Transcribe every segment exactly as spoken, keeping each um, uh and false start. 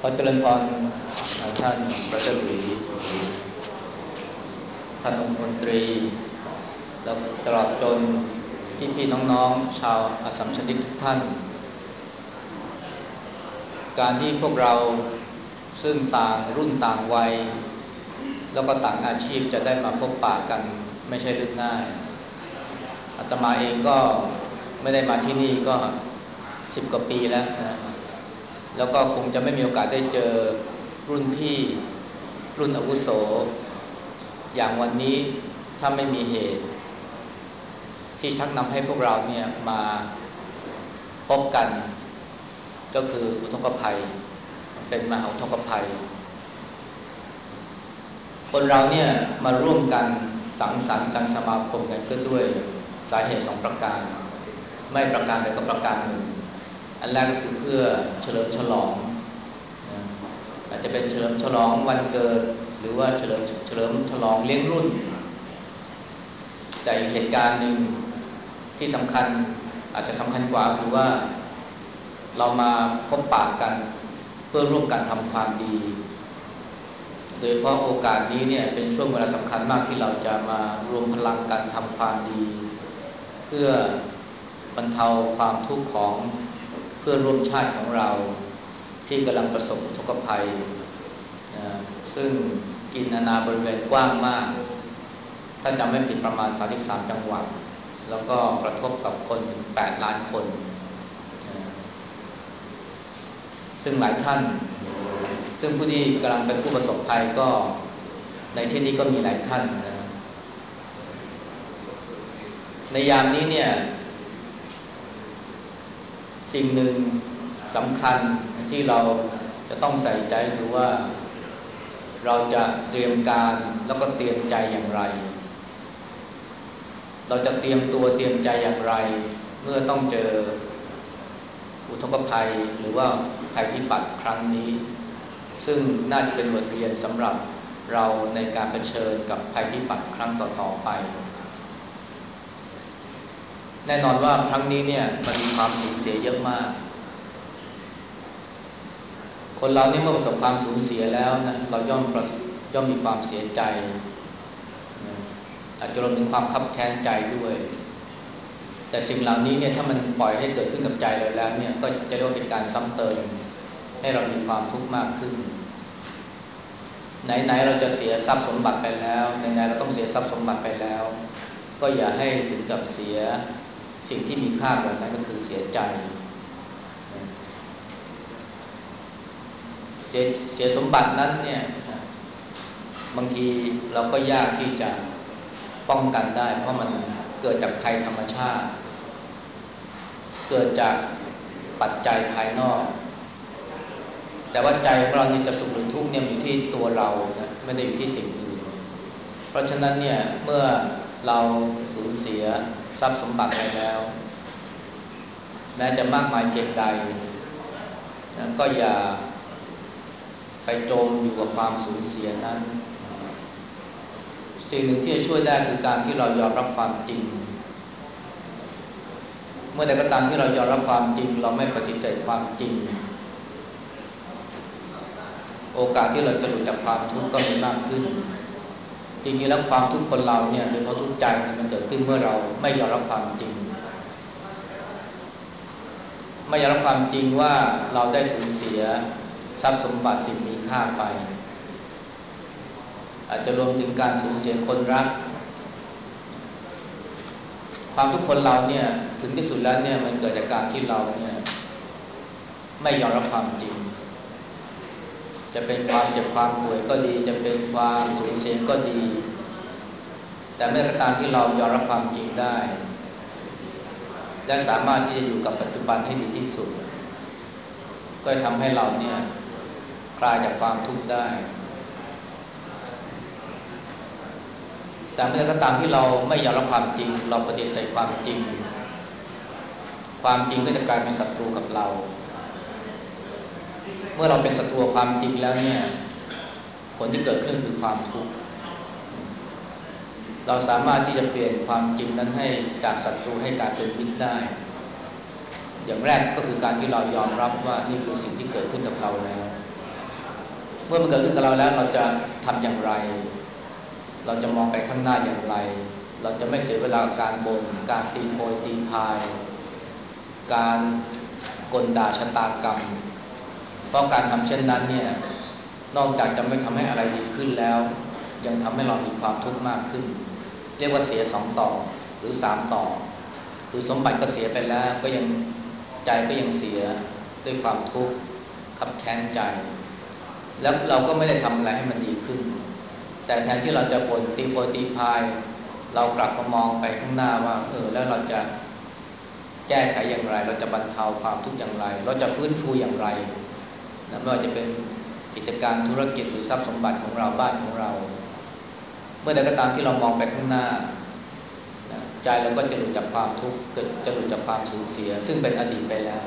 อเจริญพรท่านประเสริฐหรือท่านองคมนตรีและตลอดจนพี่พี่น้องๆชาวอัสสัมชัญญทุกท่านการที่พวกเราซึ่งต่างรุ่นต่างวัยแล้วก็ต่างอาชีพจะได้มาพบปะกันไม่ใช่เรื่องง่ายอาตมาเองก็ไม่ได้มาที่นี่ก็สิบกว่าปีแล้วนะแล้วก็คงจะไม่มีโอกาสได้เจอรุ่นพี่รุ่นอาวุโสอย่างวันนี้ถ้าไม่มีเหตุที่ชักนำให้พวกเราเนี่ยมาพบกันก็คืออุทกภัยเป็นมหาอุทกภัยคนเราเนี่ยมาร่วมกันสังสรรค์กันสมาคมกันก็ด้วยสาเหตุสองประการไม่ประการใดก็ประการหนึ่งอันแรกก็คือเพื่อเฉลิมฉลองนะอาจจะเป็นเฉลิมฉลองวันเกิดหรือว่าเฉลิมเฉลิมฉลองเลี้ยงรุ่นแต่อีกเหตุการณ์หนึ่งที่สำคัญอาจจะสำคัญกว่าคือว่าเรามาพบปะกันเพื่อร่วมกันทำความดีโดยเฉพาะโอกาสนี้เนี่ยเป็นช่วงเวลาสำคัญมากที่เราจะมารวมพลังกันทำความดีเพื่อบรรเทาความทุกข์ของเพื่อนร่วมชาติของเราที่กำลังประสบอุทกภัยซึ่งกินอาณาบริเวณกว้างมากถ้าจำไม่ผิดประมาณสามสิบสามจังหวัดแล้วก็กระทบกับคนถึงแปดล้านคนซึ่งหลายท่านซึ่งผู้ที่กำลังเป็นผู้ประสบภัยก็ในที่นี้ก็มีหลายท่านนะในยามนี้เนี่ยสิ่งหนึ่งสำคัญที่เราจะต้องใส่ใจคือว่าเราจะเตรียมการแล้วก็เตรียมใจอย่างไรเราจะเตรียมตัวเตรียมใจอย่างไรเมื่อต้องเจออุทกภัยหรือว่าภัยพิบัติครั้งนี้ซึ่งน่าจะเป็นบทเรียนสำหรับเราในการเผชิญกับภัยพิบัติครั้งต่อๆไปแน่นอนว่าครั้งนี้เนี่ยมันมีความสูญเสียเยอะมากคนเราเนี่ยเมื่อประสบความสูญเสียแล้วนะเราย่อมย่อมมีความเสียใจอาจจะรวมถึงความคับแค้นใจด้วยแต่สิ่งเหล่านี้เนี่ยถ้ามันปล่อยให้เกิดขึ้นกับใจเราแล้วเนี่ยก็จะเรียกว่าเป็นการซ้ำเติมให้เรามีความทุกข์มากขึ้นไหนๆเราจะเสียทรัพย์สมบัติไปแล้วไหนๆเราต้องเสียทรัพย์สมบัติไปแล้วก็อย่าให้ถึงกับเสียสิ่งที่มีค่ากว่านั้นก็คือเสียใจเสียเสียสมบัตินั้นเนี่ยบางทีเราก็ยากที่จะป้องกันได้เพราะมันเกิดจากภัยธรรมชาติเกิดจากปัจจัยภายนอกแต่ว่าใจของเรานี่จะสุขหรือทุกข์เนี่ยอยู่ที่ตัวเรานะไม่ได้อยู่ที่สิ่งอื่นเพราะฉะนั้นเนี่ยเมื่อเราสูญเสียทรัพย์สมบัติไปแล้วแม้จะมากมายเพียงใดนะก็อย่าไปจมอยู่กับความสูญเสียนั้นสิ่งหนึ่งที่จะช่วยได้คือการที่เรายอมรับความจริงเมื่อใดก็ตามที่เรายอมรับความจริงเราไม่ปฏิเสธความจริงโอกาสที่เราจะหลุดจากความทุกข์ก็มีมากขึ้นจริงๆแล้วความทุกข์คนเราเนี่ยโดยเฉพาะทุกข์ใจมันเกิดขึ้นเมื่อเราไม่ยอมรับความจริงไม่ยอมรับความจริงว่าเราได้สูญเสียทรัพย์สมบัติสิ่งมีค่าไปอาจจะรวมถึงการสูญเสียคนรักความทุกข์คนเราเนี่ยถึงที่สุดแล้วเนี่ยมันเกิดจากการที่เราเนี่ยไม่ยอมรับความจริงจะเป็นความเจ็บความป่วยก็ดีจะเป็นความสูญเสียก็ดีแต่เมื่อกระตามที่เรายอมรับความจริงได้และสามารถที่จะอยู่กับปัจจุบันให้ดีที่สุดก็ทำให้เราเนี่ยคลายจากความทุกข์ได้แต่เมื่อกระตามที่เราไม่ยอมรับความจริงเราปฏิเสธความจริงความจริงก็จะกลายเป็นศัตรูกับเราเมื่อเราเป็นศัตรูความจริงแล้วเนี่ยผลที่เกิดขึ้นคือความทุกข์เราสามารถที่จะเปลี่ยนความจริงนั้นให้จากศัตรูให้กลายเป็นมิตรได้อย่างแรกก็คือการที่เรายอมรับว่านี่คือสิ่งที่เกิดขึ้นกับเราแล้วเมื่อมันเกิดขึ้นกับเราแล้วเราจะทำอย่างไรเราจะมองไปข้างหน้าอย่างไรเราจะไม่เสียเวลากับการบ่นการตีโพยตีพายการกลด่าชะตากรรมเพราะการทำเช่นนั้นเนี่ยนอกจากจะไม่ทำให้อะไรดีขึ้นแล้วยังทำให้เรามีความทุกข์มากขึ้นเรียกว่าเสียสองต่อหรือสามต่อคือสมบัติก็เสียไปแล้วก็ยังใจก็ยังเสียด้วยความทุกข์ขับแค้นใจแล้วเราก็ไม่ได้ทำอะไรให้มันดีขึ้นแต่แทนที่เราจะบ่นตีโพยตีพายเรากลับมามองไปข้างหน้าว่าเออแล้วเราจะแก้ไขอย่างไรเราจะบรรเทาความทุกข์อย่างไรเราจะฟื้นฟูอย่างไรนะไม่ว่าจะเป็นกิจการธุรกิจหรือทรัพย์สมบัติของเราบ้านของเราเมื่อใดก็ตามที่เรามองไปข้างหน้าใจเราก็จะหลุดจากความทุกข์จะหลุดจากความสูญเสียซึ่งเป็นอดีตไปแล้ว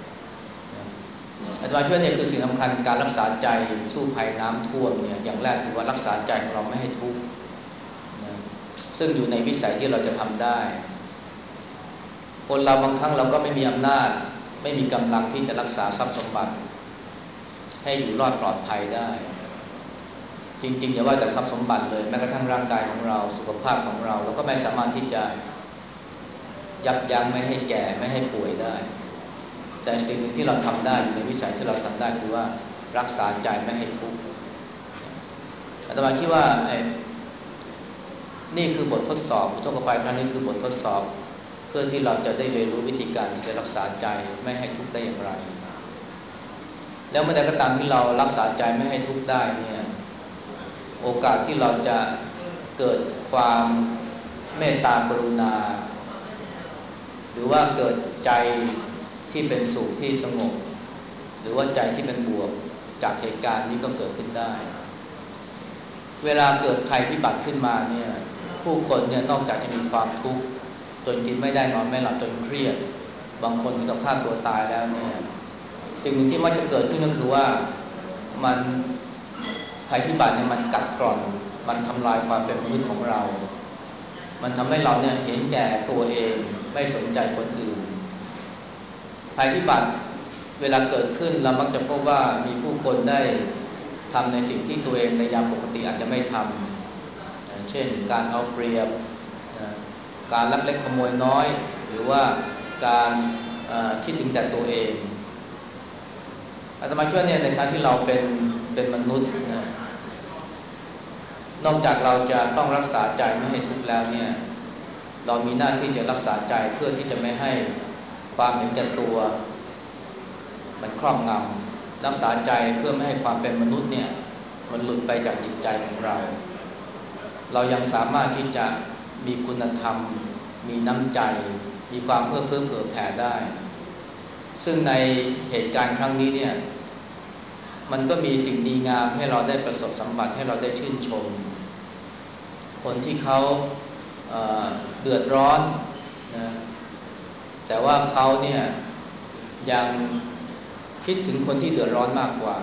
อาจารย์ช่วยเนี่ยคือสิ่งสำคัญการรักษาใจสู้ภัยน้ำท่วมเนี่ยอย่างแรกคือว่ารักษาใจของเราไม่ให้ทุกข์ซึ่งอยู่ในวิสัยที่เราจะทำได้คนเราบางครั้งเราก็ไม่มีอำนาจไม่มีกำลังที่จะรักษาทรัพย์สมบัติให้อยู่รอดปลอดภัยได้จริงๆอย่าว่าแต่ทรัพย์สมบัติเลยแม้กระทั่งร่างกายของเราสุขภาพของเราเราก็ไม่สามารถที่จะยับยั้งไม่ให้แก่ไม่ให้ป่วยได้แต่สิ่งหนึ่งที่เราทำได้อยู่ในวิสัยที่เราทำได้คือว่ารักษาใจไม่ให้ทุกข์อาตมาคิดว่าไอ้นี่คือบททดสอบอุทกภัยครั้งนี้คือบททดสอบเพื่อที่เราจะได้เรียนรู้วิธีการที่จะรักษาใจไม่ให้ทุกข์ได้อย่างไรแล้วเมื่อใดก็ตามที่เรารักษาใจไม่ให้ทุกข์ได้เนี่ยโอกาสที่เราจะเกิดความเมตตากรุณาหรือว่าเกิดใจที่เป็นสุขที่สงบหรือว่าใจที่เป็นบวกจากเหตุการณ์นี้ก็เกิดขึ้นได้เวลาเกิดภัยพิบัติขึ้นมาเนี่ยผู้คนเนี่ยนอกจากจะมีความทุกข์จนกินไม่ได้นอนไม่หลับจนเครียดบางคนถึงกับฆ่าตัวตายแล้วเนี่ยสิ่งหนึ่งที่มักจะเกิดขึ้นก็คือว่ามันภัยพิบัติเนี่ยมันกัดกร่อนมันทำลายความเป็นมนุษย์ของเรามันทำให้เราเนี่ยเห็นแก่ตัวเองไม่สนใจคนอื่นภัยพิบัติเวลาเกิดขึ้นเรามักจะพบว่ามีผู้คนได้ทำในสิ่งที่ตัวเองในยามปกติอาจจะไม่ทำเช่นการเอาเปรียบการลักเล็กขโมยน้อยหรือว่าการคิดถึงแต่ตัวเองอาตมาคิดว่าเนี่ยในการที่เราเป็นเป็นมนุษย์นะนอกจากเราจะต้องรักษาใจไม่ให้ทุกข์แล้วเนี่ยเรามีหน้าที่จะรักษาใจเพื่อที่จะไม่ให้ความเห็นแก่ตัวมันครอบงำรักษาใจเพื่อไม่ให้ความเป็นมนุษย์เนี่ยมันหลุดไปจากจิตใจของเราเรายังสามารถที่จะมีคุณธรรมมีน้ำใจมีความเอื้อเฟื้อเผื่อแผ่ได้ซึ่งในเหตุการณ์ครั้งนี้เนี่ยมันก็มีสิ่งดีงามให้เราได้ประสบสัมผัสให้เราได้ชื่นชมคนที่เขาเอ่อเดือดร้อนนะแต่ว่าเขาเนี่ยยังคิดถึงคนที่เดือดร้อนมากกว่า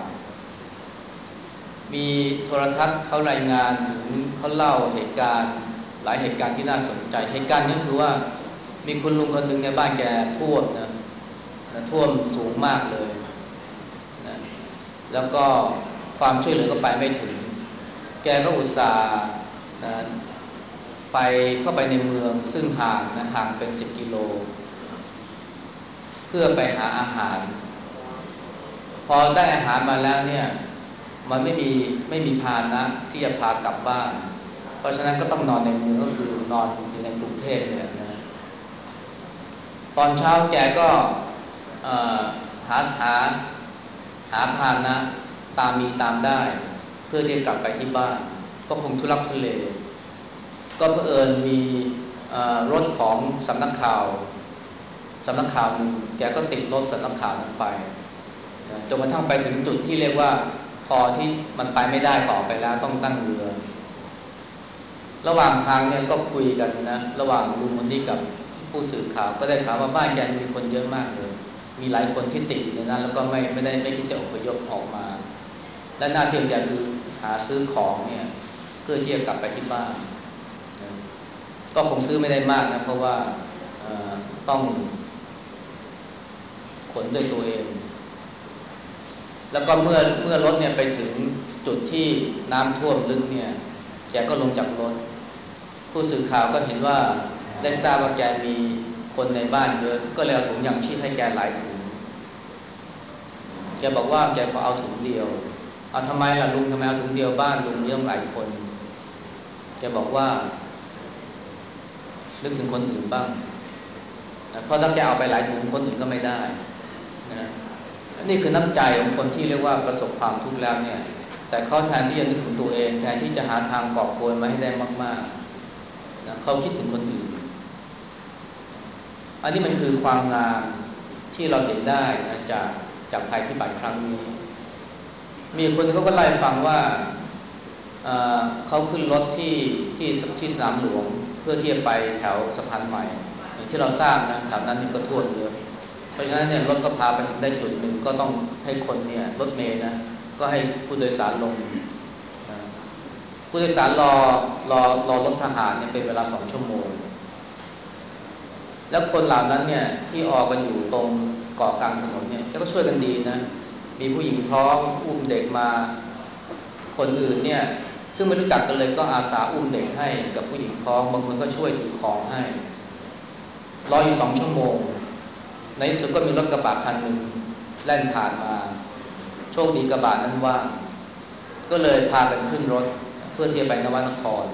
มีโทรทัศน์เขารายงานถึงเขาเล่าเหตุการณ์หลายเหตุการณ์ที่น่าสนใจเหตุการณ์นี้คือว่ามีคุณลุงคนหนึ่งในบ้านแกท่วมนะนะท่วมสูงมากเลยนะแล้วก็ความช่วยเหลือก็ไปไม่ถึงแกก็อุตส่าห์นะไปเข้าไปในเมืองซึ่งห่างนะห่างเป็นสิบกิโลเพื่อไปหาอาหารพอได้อาหารมาแล้วเนี่ยมันไม่มีไม่มีพาหนะที่จะพากลับบ้านเพราะฉะนั้นก็ต้องนอนในเมืองก็คือนอนอยู่ในกรุงเทพเนี่ยนะตอนเช้าแกก็หาหาหาพาหนะตามมีตามได้เพื่อที่จะกลับไปที่บ้านก็คงทุลักทุเลก็เผอิญมีรถของสำนักข่าวสำนักข่าวหนึ่งแกก็ติดรถสำนักข่าวนั้นไปจนกระทั่งไปถึงจุดที่เรียกว่าพอที่มันไปไม่ได้ต่อไปแล้วต้องตั้งเรือระหว่างทางเนี่ยก็คุยกันนะระหว่างลุงคนนี้กับผู้สื่อข่าวก็ได้ถามว่าบ้านแกมีคนเยอะมากเลยมีหลายคนที่ติดอยู่ในนั้นแล้วก็ไม่ไม่ได้ไม่คิดจะอพยพออกมาและหน้าที่ของแกคือหาซื้อของเนี่ยเพื่อที่จะกลับไปที่บ้านก็คงซื้อไม่ได้มากนะเพราะว่าต้องขนด้วยตัวเองแล้วก็เมื่อเมื่อรถเนี่ยไปถึงจุดที่น้ำท่วมลึกเนี่ยแกก็ลงจากรถผู้สื่อข่าวก็เห็นว่าได้ทราบว่าแกมีคนในบ้านเยอะก็เลยเอาถุงยางชีพให้แกหลายถุงแกบอกว่าแกขอเอาถุงเดียวเอาทำไมล่ะลุงทำไมเอาถุงเดียวบ้านลุงเยอะหลายคนแกบอกว่านึกถึงคนอื่นบ้างนะเพราะถ้าแกเอาไปหลายถุงคนอื่นก็ไม่ได้นะนี่คือน้ำใจของคนที่เรียกว่าประสบความทุกข์แล้วเนี่ยแต่เขาแทนที่จะนึกถึงตัวเองแทนที่จะหาทางกอบโกยมาให้ได้มากๆนะเขาคิดถึงคนอื่นอันนี้มันคือความงามที่เราเห็นได้นะจากจากภัยพิบัติครั้งนี้มีคนเขาก็ไล่ฟังว่าเขาขึ้นรถที่ที่ที่สนามหลวงเพื่อที่จะไปแถวสะพานใหม่อย่างที่เราทราบนะแถวนั้นมันก็ท่วมเยอะเพราะฉะนั้นเนี่ยรถก็พาไปได้จุดหนึ่งก็ต้องให้คนเนี่ยรถเมล์นะก็ให้ผู้โดยสารลงนะผู้โดยสารรอรอรอรถทหารเนี่ยเป็นเวลาสองชั่วโมงแล้วคนเหล่านั้นเนี่ยที่ออกกันอยู่ตรงเกาะกลางถนนเนี่ยก็ช่วยกันดีนะมีผู้หญิงท้องอุ้มเด็กมาคนอื่นเนี่ยซึ่งไม่รู้จักกันเลยก็อาสาอุ้มเด็กให้กับผู้หญิงท้องบางคนก็ช่วยถือของให้รออยู่สองชั่วโมงในที่สุดก็มีรถกระบะคันหนึ่งแล่นผ่านมาโชคดีกระบะนั้นว่างก็เลยพากันขึ้นรถเพื่อที่จะไปนวนคร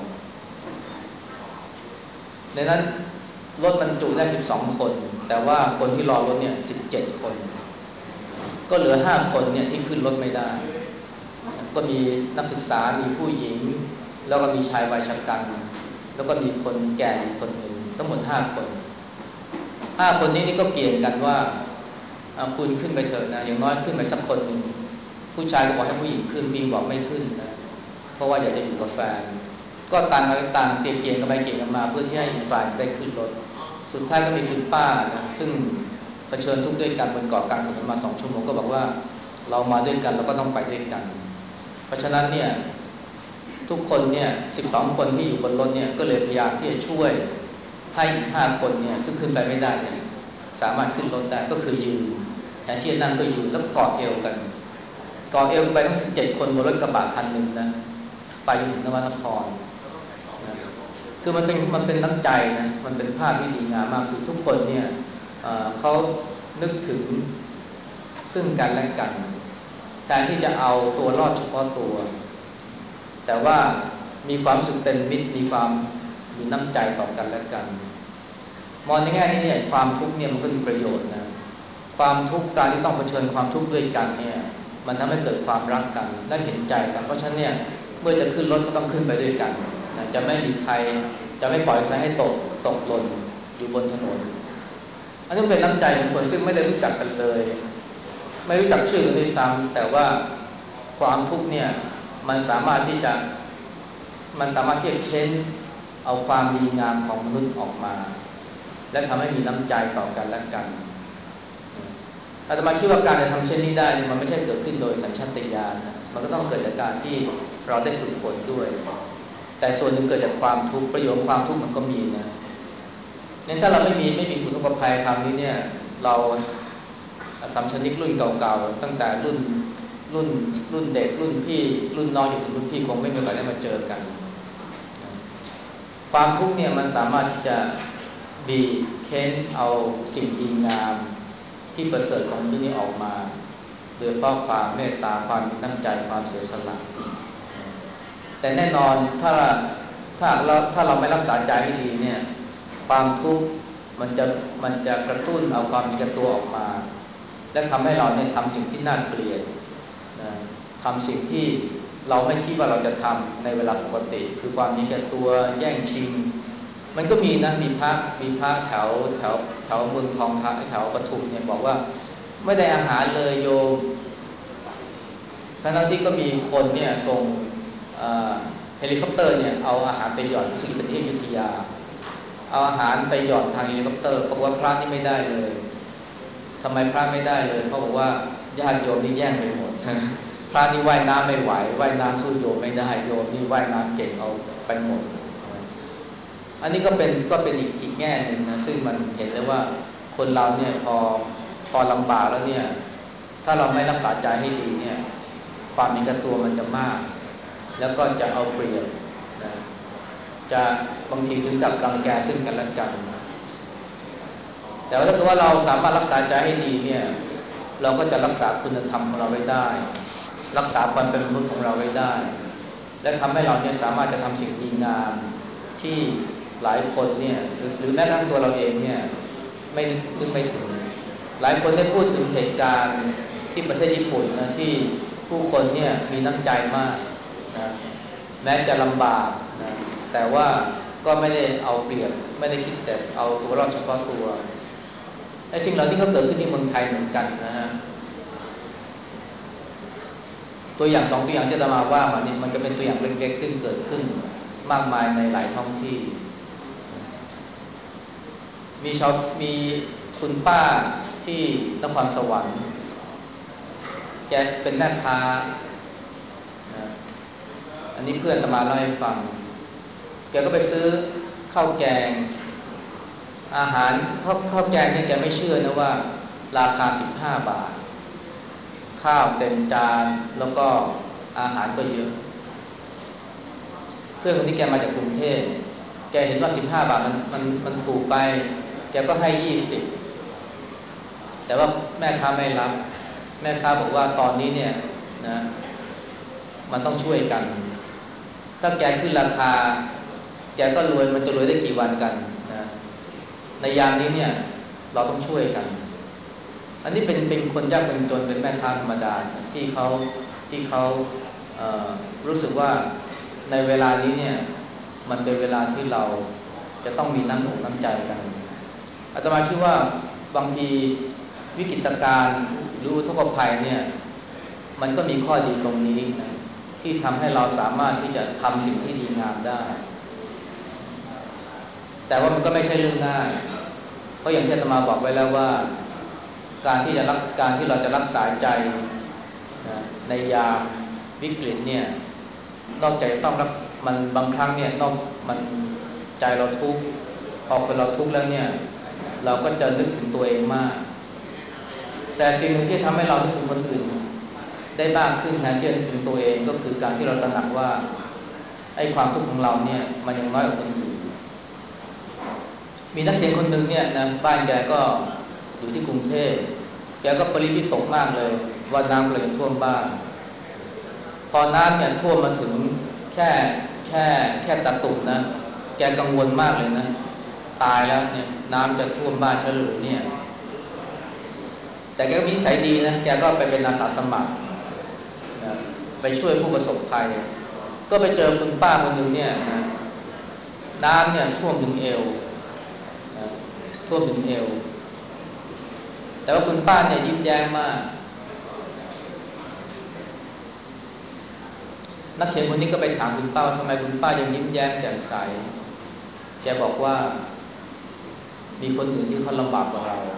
ในนั้นรถบรรจุได้สิบสองคนแต่ว่าคนที่รอรถเนี่ยสิบเจ็ดคนก็เหลือห้าคนเนี่ยที่ขึ้นรถไม่ได้ก็มีนักศึกษามีผู้หญิงแล้วก็มีชายวัยชราแล้วก็มีคนแก่อีกคนหนึ่งทั้งหมดห้าคนห้าคนนี้นี่ก็เกี่ยงกันว่าคุณขึ้นไปเถอะนะอย่างน้อยขึ้นไปสักคนหนึ่งผู้ชายก็บอกให้ผู้หญิงขึ้นผู้หญิงบอกไม่ขึ้นนะเพราะว่าอยากจะอยู่กับแฟนก็ต่างกันต่างเกี่ยงกันไปเกี่ยงกันมาเพื่อที่ให้อีกฝ่ายได้ขึ้นรถสุดท้ายก็มีคุณป้านะซึ่งเผชิญทุกข์ด้วยกันบนเกาะกลางถนนมาสองชั่วโมงก็บอกว่าเรามาด้วยกันเราก็ต้องไปด้วยกันเพราะฉะนั้นเนี่ยทุกคนเนี่ยสิบสองคนที่อยู่บนรถเนี่ยก็เลยพยายามที่จะช่วยให้อีกห้าคนเนี่ยซึ่งขึ้นไปไม่ได้เนี่ยสามารถขึ้นรถได้ก็คือยืนแทนที่จะนั่งก็ยืนแล้วกอดเอวกันกอดเอวไปทั้งสิบเจ็ดคนบนรถกระบะคันหนึ่งนะไปถึงนวนครนะคือมันเป็นมันเป็นน้ำใจนะมันเป็นภาพที่ดีงามมากคือทุกคนเนี่ย เอ่อ เขานึกถึงซึ่งกันและกันแทนที่จะเอาตัวรอดเฉพาะตัวแต่ว่ามีความรู้สึกเป็นมิตรมีความมีน้ำใจต่อกันและกันมองในแง่นี้เนี่ยความทุกข์เนี่ยมันก็มีประโยชน์นะความทุกข์การที่ต้องเผชิญความทุกข์ด้วยกันเนี่ยมันทำให้เกิดความรักกันและเห็นใจกันเพราะฉะนั้นเนี่ยเมื่อจะขึ้นรถก็ต้องขึ้นไปด้วยกันนะจะไม่มีใครจะไม่ปล่อยใครให้ตกตกหล่นอยู่บนถนนอันนี้เป็นน้ำใจของคนซึ่งไม่ได้รู้จักกันเลยไม่รู้จักชื่อกันด้วยซ้ำแต่ว่าความทุกข์เนี่ยมันสามารถที่จะมันสามารถที่จะเค้นเอาความดีงามของมนุษย์ออกมาและทำให้มีน้ำใจต่อกันและกันอาตมาคิดว่าการจะทำเช่นนี้ได้มันไม่ใช่เกิดขึ้นโดยสัญชาตญาณนะมันก็ต้องเกิดจากการที่เราได้ฝึกฝนด้วยแต่ส่วนหนึ่งเกิดจากความทุกข์ประโยชน์ความทุกข์มันก็มีนะงั้นถ้าเราไม่มีไม่มีอุทกภัยคราวนี้เนี่ยเราสัมชนิกรุ่นเก่าๆตั้งแต่รุ่นรุ่นรุ่นเด็กรุ่นพี่รุ่นน้องอยู่ถึงรุ่นพี่คงไม่มีโอกาสได้มาเจอกันความทุกข์เนี่ยมันสามารถที่จะบีบเค้นเอาสิ่งดีงามที่ประเสริฐของมนุษย์นี้ออกมาโดยเพราะความเมตตาความมีน้ำใจความเสียสละแต่แน่นอนถ้าถ้าเราถ้าเราไม่รักษาใจให้ดีเนี่ยความทุกข์มันจะมันจะกระตุ้นเอาความมีแก่ตัวออกมาและทำให้เราเนี่ยทำสิ่งที่น่าเกลียดนะทำสิ่งที่เราไม่คิดว่าเราจะทำในเวลาปกติคือความมีแก่ตัวแย่งชิงมันก็มีนะมีพระมีพระแถวแถวแถวเมืองทองธาแถวปทุมเนี่ยบอกว่าไม่ได้อาหารเลยโยมทั้งที่ก็มีคนเนี่ยส่งเฮลิคอปเตอร์เนี่ยเอาอาหารไปหย่อนรู้สึกเป็นที่อยุธยาเอาอาหารไปหย่อนทางเฮลิคอปเตอร์บอกว่าพระนี่ไม่ได้เลยทำไมพระไม่ได้เลยเขาบอกว่าญาติโยมนี่แย่งไปหมดพระนี่ว่ายน้ำไม่ไหวว่ายน้ำสู้โยมไม่ได้โยมนี่ว่ายน้ำเก่งเอาไปหมดอันนี้ก็เป็นก็เป็นอีกอีกแง่หนึ่งนะซึ่งมันเห็นเลยว่าคนเราเนี่ยพอพอลำบากแล้วเนี่ยถ้าเราไม่รักษาใจให้ดีเนี่ยความมีกระตัวมันจะมากแล้วก็จะเอาเปรียบนะจะบางทีถึงกับรังแกซึ่งกันและกันแต่ว่าถ้าเกิดว่าเราสามารถรักษาใจให้ดีเนี่ยเราก็จะรักษาคุณธรรมของเราไว้ได้รักษาความเป็นมนุษย์ของเราไว้ได้และทำให้เราเนี่ยสามารถจะทำสิ่งดีงามที่หลายคนเนี่ยหรือหรือแม้กระทั่งตัวเราเองเนี่ยไม่นึกไม่ถึงหลายคนได้พูดถึงเหตุการณ์ที่ประเทศญี่ปุ่นนะที่ผู้คนเนี่ยมีน้ำใจมากนะแม้จะลำบากนะแต่ว่าก็ไม่ได้เอาเปรียบไม่ได้คิดแต่เอาตัวรอดเฉพาะตัวไอ้สิ่งเหล่านี้ก็เกิดขึ้นที่เมืองไทยเหมือนกันนะฮะตัวอย่างสองตัวอย่างที่อาตมาว่ามาเนี่ยมันจะเป็นตัวอย่างเล็กๆซึ่งเกิดขึ้นมากมายในหลายท้องที่มีชาวมีคุณป้าที่นครสวรรค์แกเป็นแม่ค้านะอันนี้เพื่อนอาตมาเล่าให้ฟังแกก็ไปซื้อข้าวแกงอาหารข้าวข้าวแกงเนี่ยแกไม่เชื่อนะว่าราคาสิบห้าบาทข้าวเต็มจานแล้วก็อาหารก็เยอะเพื่อนคนนี้แกมาจากกรุงเทพแกเห็นว่าสิบห้าบาทมันมันมันถูกไปแกก็ให้ยี่สิบแต่ว่าแม่ค้าไม่รับแม่ค้าบอกว่าตอนนี้เนี่ยนะมันต้องช่วยกันถ้าแกขึ้นราคาแกก็รวยมันจะรวยได้กี่วันกันนะในยามนี้เนี่ยเราต้องช่วยกันอันนี้เป็นเป็นคนยากคนจนเป็นแม่ค้าธรรมดาที่เขาที่เขาเอ่อรู้สึกว่าในเวลานี้เนี่ยมันเป็นเวลาที่เราจะต้องมีน้ำอกน้ำใจกันอาตมาคิดว่าบางทีวิกฤตการณ์หรืออุทกภัยเนี่ยมันก็มีข้อดีตรงนี้นะที่ทำให้เราสามารถที่จะทำสิ่งที่ดีงามได้แต่ว่ามันก็ไม่ใช่เรื่องง่ายเพราะอย่างที่อาตมาบอกไว้แล้วว่าการที่จะรักการที่เราจะรักษาใจนะในยามวิกฤตเนี่ยนอกจากต้องรักมันบางครั้งเนี่ยนอกมันใจเราทุกข์พอคนเราทุกข์แล้วเนี่ยเราก็จะนึกถึงตัวเองมากแต่สิ่งหนึ่งที่ทำให้เรานึกถึงคนอื่นได้มากขึ้นแทนที่จะนึกถึงตัวเองก็คือการที่เราตระหนักว่าไอ้ความทุกข์ของเราเนี่ยมันยังน้อยกว่าคนอื่นมีนักเขียนคนหนึ่งเนี่ยนะบ้านแกก็อยู่ที่กรุงเทพแกก็ปริวิตกมากเลยว่าน้ำกำลังจะท่วมบ้านพอน้ำเนี่ยท่วมมาถึงแค่แค่แค่ตะตุ่มนะแกกังวลมากเลยนะตายแล้วเนี่ยน้ำจะท่วมบ้านฉันหรือเนี่ยแต่แกก็มีนิสัยดีนะแกก็ไปเป็นอาสาสมัครนะไปช่วยผู้ประสบภัยก็ไปเจอคุณป้าคนหนึ่งเนี่ยนะน้ำเนี่ยท่วมถึงเอวนะท่วมถึงเอวแต่ว่าคุณป้าเนี่ยยิ้มแย้มมากนักเขียนคนนี้ก็ไปถามคุณป้าว่าทำไมคุณป้ายังยิ้มแย้มแจ่มใสแกบอกว่ามีคนอื่นที่เขาลำบากกว่าเรา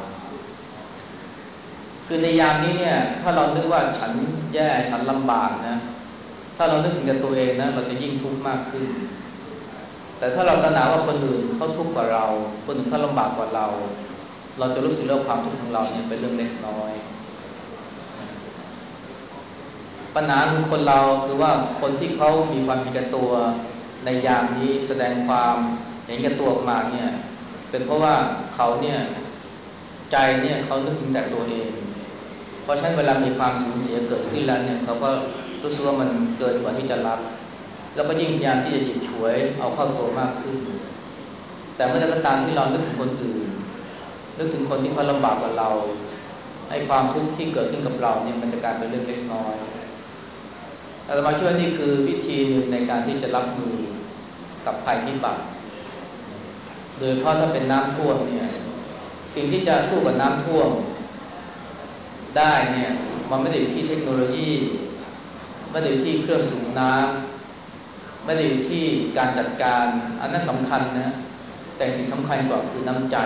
คือในยามนี้เนี่ยถ้าเรานึกว่าฉันแย่ฉันลำบากนะถ้าเรานึกถึงแต่ตัวเองนะเราจะยิ่งทุกข์มากขึ้นแต่ถ้าเราตระหนักว่าคนอื่นเขาทุกข์กว่าเราคนอื่นเขาลำบากกว่าเราเราจะรู้สึกว่าความทุกข์ของเราเนี่ยเป็นเรื่องเล็กน้อยปัญหาของคนเราคือว่าคนที่เขามีความเห็นแก่ตัวในยามนี้แสดงความเห็นแก่ตัวออกมาเนี่ยเป็นเพราะว่าเขาเนี่ยใจเนี่ยเขานึกถึงแต่ตัวเองเพราะฉะนั้นเวลามีความสูญเสียเกิดขึ้นแล้วเนี่ยเขาก็รู้สึกว่ามันเกินกว่าที่จะรับแล้วก็ยิ่งพยายามที่จะหยิบฉวยเอาเข้าตัวมากขึ้นแต่เมื่อใดก็ตามที่เรานึกถึงคนอื่นนึกถึงคนที่เขาลำบากกว่าเราไอ้ความทุกข์ที่เกิดขึ้นกับเราเนี่ยมันจะกลายเป็นเรื่องเล็กน้อยอาตมาคิดว่านี่คือวิธีหนึ่งในการที่จะรับมือกับภัยพิบัติโดยเฉพาะถ้าเป็นน้ำท่วมเนี่ยสิ่งที่จะสู้กับน้ำท่วมได้เนี่ยมันไม่ได้อยู่ที่เทคโนโลยีไม่ได้อยู่ที่เครื่องสูบน้ำไม่ได้อยู่ที่การจัดการอันนั้นสำคัญนะแต่สิ่งสำคัญกว่าคือน้ำใจ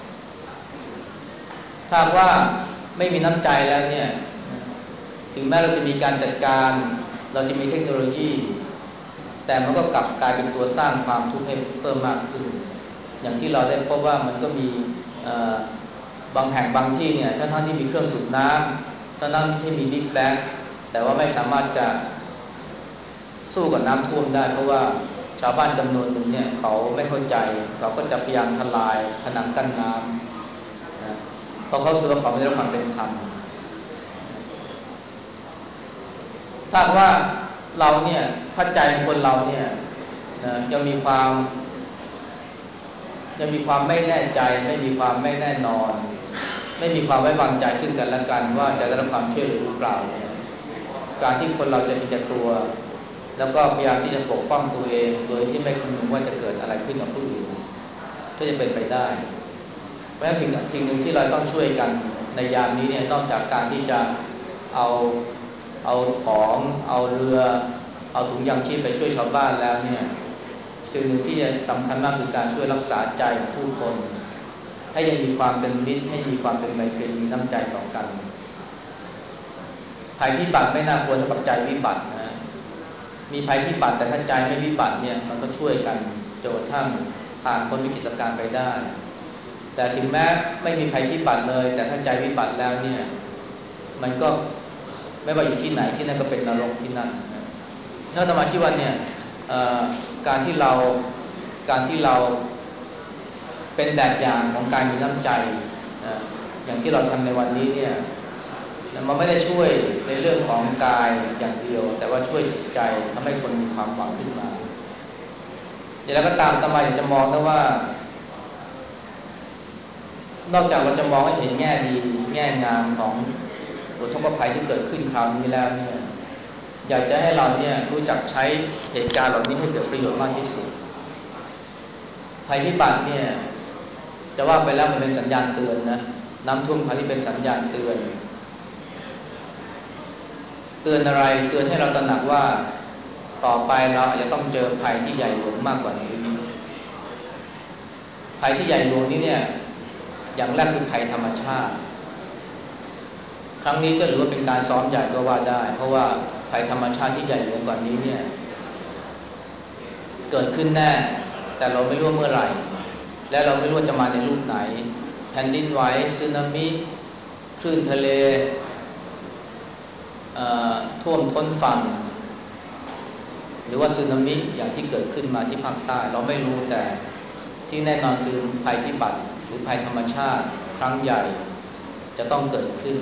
ถ้าว่าไม่มีน้ำใจแล้วเนี่ยถึงแม้เราจะมีการจัดการเราจะมีเทคโนโลยีแต่มันก็กลับกลายเป็นตัวสร้างความทุกข์ให้เพิ่มมากขึ้นอย่างที่เราได้พบว่ามันก็มีบางแห่งบางที่เนี่ยถ้าท่านที่มีเครื่องสูบน้ำถ้าท่านที่มีบิ๊กแบงแต่ว่าไม่สามารถจะสู้กับน้ำท่วมได้เพราะว่าชาวบ้านจำนวนหนึ่งเนี่ยเขาไม่เข้าใจเขาก็จะพยายามทลายผนังกั้นน้ำนะเพราะเขาสึกว่าเขาไม่ได้รับความเป็นธรรมถ้าว่าเราเนี่ยถ้าใจคนเราเนี่ยนะยังมีความยังมีความไม่แน่ใจไม่มีความไม่แน่นอนไม่มีความไว้วางใจซึ่งกันและกันว่าจะได้รับความช่วยเหลือหรือเปล่าเนี่ยการที่คนเราจะเห็นแก่ตัวแล้วก็พยายามที่จะปกป้องตัวเองโดยที่ไม่คำนึงว่าจะเกิดอะไรขึ้นกับผู้อื่นก็จะเป็นไปได้เพราะฉะนั้นสิ่งสิ่งหนึ่งที่เราต้องช่วยกันในยามนี้เนี่ยนอกจากการที่จะเอาเอาของเอาเรือเอาถุงยางชีพไปช่วยชาวบ้านแล้วเนี่ยสิ่งหนึ่งที่สำคัญมากคือการช่วยรักษาใจของผู้คนให้ยังมีความเป็นมิตรให้มีความเป็นไมตรีมีน้ำใจต่อกันภัยพิบัติไม่น่ากลัวเท่ากับใจวิบัตินะมีภัยพิบัติแต่ถ้าใจไม่วิบัติเนี่ยมันก็ช่วยกันจนกระทั่งผ่านพ้นวิกฤตการณ์ไปได้แต่ถึงแม้ไม่มีภัยพิบัติเลยแต่ถ้าใจวิบัติแล้วเนี่ยมันก็ไม่ว่าอยู่ที่ไหนที่นั่นก็เป็นนรกที่นั่นนอกจากมาที่วันเนี่ยการที่เราการที่เราเป็นแบบอย่างของการมีน้ำใจนะอย่างที่เราทำในวันนี้เนี่ยมันไม่ได้ช่วยในเรื่องของกายอย่างเดียวแต่ว่าช่วยจิตใจทำให้คนมีความหวังขึ้นมาอย่างไรก็ตามทำไมอยากจะมองนะว่านอกจากเราจะมองให้เห็นแง่ดีแง่งามของอุทกภัยที่เกิดขึ้นคราวนี้แล้วเนี่ยอยากจะให้เราเนี่ยรู้จักใช้เหตุการณ์เหล่านี้ให้เกิดประโยชน์มากที่สุดภัยพิบัติเนี่ยจะว่าไปแล้วมันเป็นสัญญาณเตือนนะน้ำท่วมคราวนี้เป็นสัญญาณเตือนเตือนอะไรเตือนให้เราตระหนักว่าต่อไปเราอาจจะต้องเจอภัยที่ใหญ่หลวงมากกว่านี้ภัยที่ใหญ่หลวงนี้เนี่ยอย่างแรกคือภัยธรรมชาติครั้งนี้ก็ถือว่าเป็นการซ้อมใหญ่ก็ว่าได้เพราะว่าภัยธรรมชาติที่ใหญ่หลวงกว่านี้เนี่ยเกิดขึ้นแน่แต่เราไม่รู้เมื่อไหร่และเราไม่รู้จะมาในรูปไหนแผ่นดินไหวสึนามิคลื่นทะเลท่วมท้นฝั่งหรือว่าสึนามิอย่างที่เกิดขึ้นมาที่ภาคใต้เราไม่รู้แต่ที่แน่นอนคือภัยพิบัติหรือภัยธรรมชาติครั้งใหญ่จะต้องเกิดขึ้น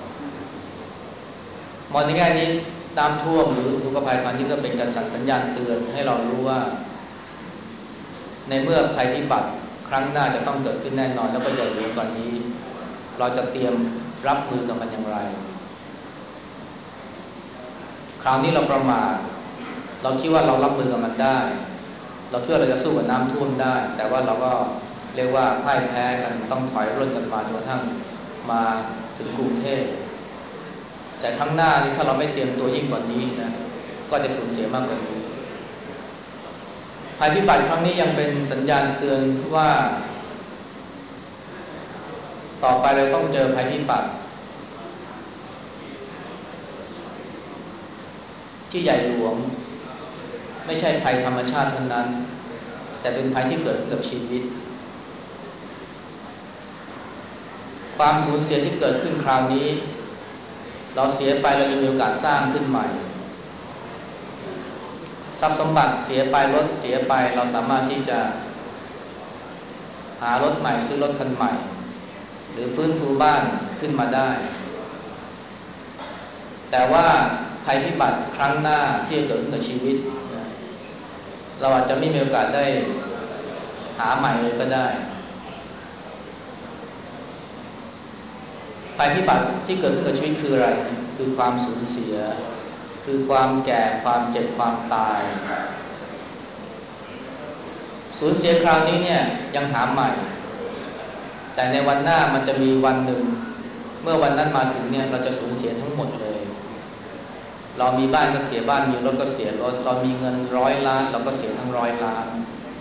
มองในแง่นี้น้ำท่วมหรืออุทกภัยครั้งนี้ก็เป็นการสั่งสัญญาณเตือนให้เรารู้ว่าในเมื่อภัยพิบัติครั้งหน้าจะต้องเกิดขึ้นแน่นอนแล้วก็ใหญ่หลวงกว่านี้เราจะเตรียมรับมือกับมันอย่างไรคราวนี้เราประมาทเราคิดว่าเรารับมือกับมันได้เราคิดว่าเราจะสู้กับน้ำท่วมได้แต่ว่าเราก็เรียกว่าพ่ายแพ้กันต้องถอยร่นกันมาจนกระทั่งมาถึงกรุงเทพแต่ครั้งหน้านี้ถ้าเราไม่เตรียมตัวยิ่งกว่านี้นะก็จะสูญเสียมากกว่านี้ภัยพิบัติครั้งนี้ยังเป็นสัญญาณเตือนว่าต่อไปเราต้องเจอภัยพิบัติที่ใหญ่หลวงไม่ใช่ภัยธรรมชาติเท่านั้นแต่เป็นภัยที่เกิดขึ้นกับชีวิตความสูญเสียที่เกิดขึ้นคราวนี้เราเสียไปเรายังมีโอกาสสร้างขึ้นใหม่ทรัพย์สมบัติเสียไปรถเสียไปเราสามารถที่จะหารถใหม่ซื้อรถคันใหม่หรือฟื้นฟูบ้านขึ้นมาได้แต่ว่าภัยพิบัติครั้งหน้าที่จะเกิดขึ้นกับชีวิตเราอาจจะไม่มีโอกาสได้หาใหม่เลยก็ได้ภัยพิบัติที่เกิดขึ้นกับชีวิตคืออะไรคือความสูญเสียคือความแก่ความเจ็บความตายสูญเสียคราวนี้เนี่ยยังหาใหม่แต่ในวันหน้ามันจะมีวันหนึ่งเมื่อวันนั้นมาถึงเนี่ยเราจะสูญเสียทั้งหมดเลยเรามีบ้านก็เสียบ้านมีรถก็เสียรถเรามีเงินร้อยล้านเราก็เสียทั้งร้อยล้าน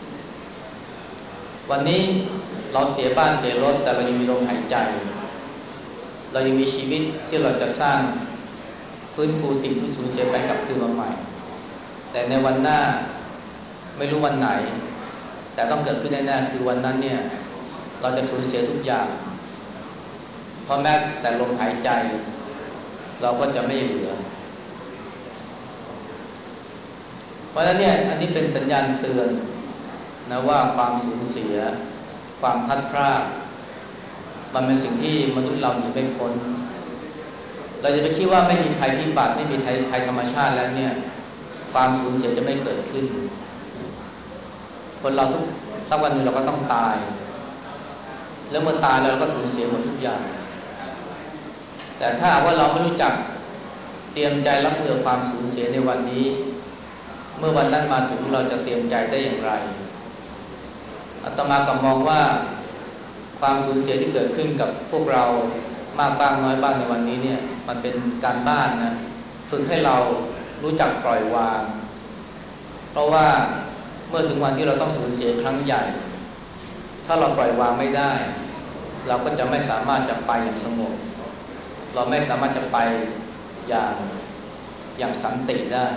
วันนี้เราเสียบ้านเสียรถแต่เรายังมีลมหายใจเรายังมีชีวิตที่เราจะสร้างฟื้นฟูสิ่งที่สูญเสียไปกลับคืนมาใหม่แต่ในวันหน้าไม่รู้วันไหนแต่ต้องเกิดขึ้นแน่ๆคือวันนั้นเนี่ยเราจะสูญเสียทุกอย่างเพราะแม้แต่ลมหายใจเราก็จะไม่เหลือราะฉะนั้นเนี่ยอันนี้เป็นสัญญาณเตือนนะว่าความสูญเสียความพลัดพรากมันเป็นสิ่งที่มนุษย์เราหนีไม่พ้นเราจะไปคิดว่าไม่มีภัยพิบัติไม่มีภัยภัยธรรมชาติแล้วเนี่ยความสูญเสียจะไม่เกิดขึ้นคนเราทุกสักวันหนึ่งเราก็ต้องตายแล้วเมื่อตายแล้วเราก็สูญเสียหมดทุกอย่างแต่ถ้าว่าเราไม่รู้จักเตรียมใจรับมือความสูญเสียในวันนี้เมื่อวันนั้นมาถึงเราจะเตรียมใจได้อย่างไรอาตมาก็มองว่าความสูญเสียที่เกิดขึ้นกับพวกเรามากบ้างน้อยบ้างในวันนี้เนี่ยมันเป็นการบ้านนะฝึกให้เรารู้จักปล่อยวางเพราะว่าเมื่อถึงวันที่เราต้องสูญเสียครั้งใหญ่ถ้าเราปล่อยวางไม่ได้เราก็จะไม่สามารถจะไปอย่างสงบเราไม่สามารถจะไปอย่างอย่างสันติได้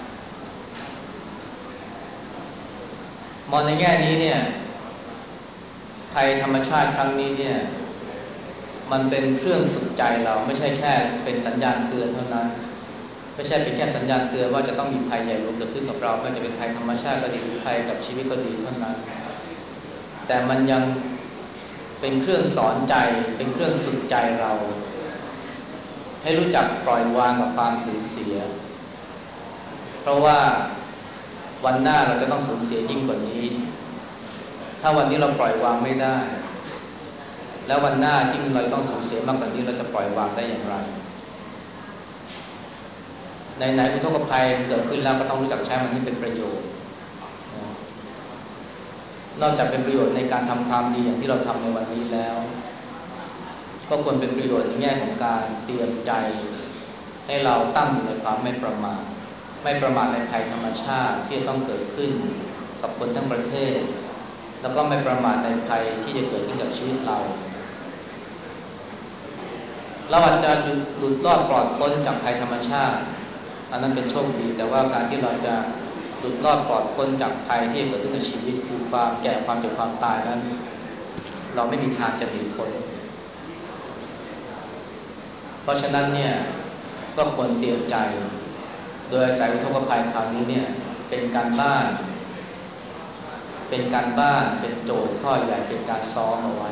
มองในแง่นี้เนี่ยภัยธรรมชาติครั้งนี้เนี่ยมันเป็นเครื่องฝึกใจเราไม่ใช่แค่เป็นสัญญาณเตือนเท่านั้นไม่ใช่เป็นแค่สัญญาณเตือนว่าจะต้องมีภัยใหญ่หลวงเกิดขึ้นกับเราไม่ว่าจะเป็นภัยธรรมชาติก็ดีภัยกับชีวิตก็ดีเท่านั้นแต่มันยังเป็นเครื่องสอนใจเป็นเครื่องฝึกใจเราให้รู้จักปล่อยวางกับความสูญเสียเพราะว่าวันหน้าเราจะต้องสูญเสียยิ่งกว่านี้ถ้าวันนี้เราปล่อยวางไม่ได้แล้ววันหน้าที่เราต้องสูญเสียมากกว่านี้เราจะปล่อยวางได้อย่างไรในไหนอุทกภัยเกิดขึ้นแล้วก็ต้องรู้จักใช้มันให้เป็นประโยชน์นอกจากเป็นประโยชน์ในการทำความดีอย่างที่เราทำในวันนี้แล้วก็ควรเป็นประโยชน์ในแง่ของการเตรียมใจให้เราตั้งอยู่ในความไม่ประมาทไม่ประมาทในภัยธรรมชาติที่ต้องเกิดขึ้นกับคนทั้งประเทศแล้วก็ไม่ประมาทในภัยที่จะเกิดขึ้นกับชีวิตเราเราอาจจะหลุดรอดปลอดพ้นจากภัยธรรมชาติอันนั้นเป็นโชคดีแต่ว่าการที่เราจะหลุดรอดปลอดพ้นจากภัยที่เกิดขึ้นกับชีวิตคือความแก่ความเจ็บความตายนั้นเราไม่มีทางจะหนีพ้นเพราะฉะนั้นเนี่ยก็ควรเตรียมใจโดยอาศัยอุทกภัยคราวนี้เนี่ยเป็นการบ้านเป็นการบ้านเป็นโจทย์ข้อใหญ่เป็นการซ้อมเอาไว้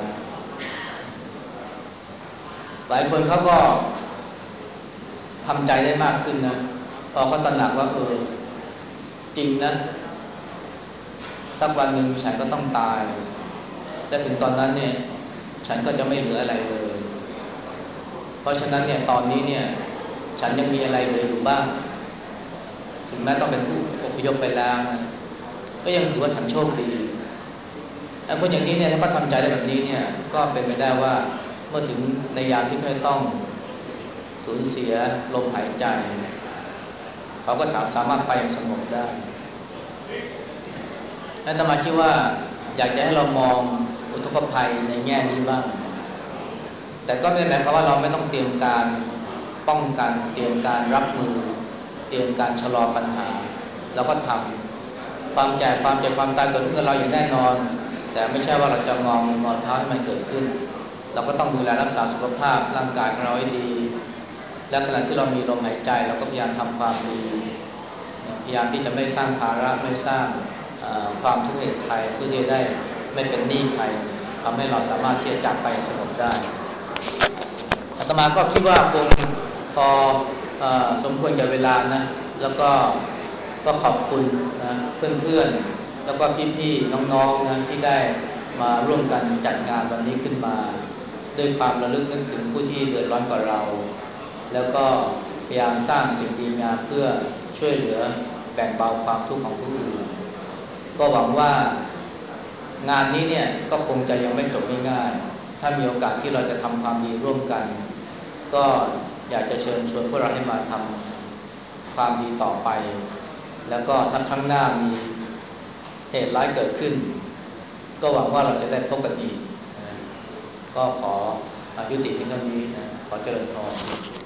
หลายคนเขาก็ทำใจได้มากขึ้นนะพอเขาตระหนักว่าเออจริงนะสักวันหนึ่งฉันก็ต้องตายและถึงตอนนั้นเนี่ยฉันก็จะไม่เหลืออะไรเลยเพราะฉะนั้นเนี่ยตอนนี้เนี่ยฉันยังมีอะไรเหลืออยู่บ้างถึงแม้ต้องเป็นผู้อพยพไปแล้วนะก็ยังถือว่าฉันโชคดีไอ้คนอย่างนี้เนี่ยถ้าเขาทำใจได้แบบนี้เนี่ยก็เป็นไปได้ว่าเมื่อถึงในยามที่เขาต้องสูญเสียลมหายใจเขาก็สามารถไปอย่างสงบได้อาตมาคิดว่าอยากจะให้เรามองอุทกภัยในแง่นี้บ้างแต่ก็ไม่ได้หมายความว่าเราไม่ต้องเตรียมการป้องกันเตรียมการรับมือเตรียมการชะลอปัญหาแล้วก็ทำความแก่ความเจ็บความตายเกิดขึ้นกับเราอย่างแน่นอนแต่ไม่ใช่ว่าเราจะงอมืองอเท้าให้มันเกิดขึ้นเราก็ต้องดูแลรักษาสุขภาพร่างกายของเราให้ดีและขณะที่เรามีลมหายใจเราก็พยายามทำความดีพยายามที่จะไม่สร้างภาระไม่สร้างความทุกข์ให้ใครเพื่อที่จะได้ไม่เป็นหนี้ใครทำให้เราสามารถที่จะจากไปสงบได้อาตมาก็คิดว่าคงพอสมควรกับเวลานะแล้วก็ก็ขอบคุณนะเพื่อนๆแล้วก็พี่ๆน้องๆนะที่ได้มาร่วมกันจัดงานวันนี้ขึ้นมาด้วยความระลึกนึกถึงผู้ที่เดือดร้อนกว่าเราแล้วก็พยายามสร้างสิ่งดีงามเพื่อช่วยเหลือแบ่งเบาความทุกข์ของผู้อื่นก็หวังว่างานนี้เนี่ยก็คงจะยังไม่จบง่ายๆถ้ามีโอกาสที่เราจะทำความดีร่วมกันก็อยากจะเชิญชวนพวกเราให้มาทำความดีต่อไปแล้วก็ถ้าครั้งหน้ามีเหตุร้ายเกิดขึ้นก็หวังว่าเราจะได้พบกันอีกก็ขอยุติเพียงเท่านี้นะขอเจริญพร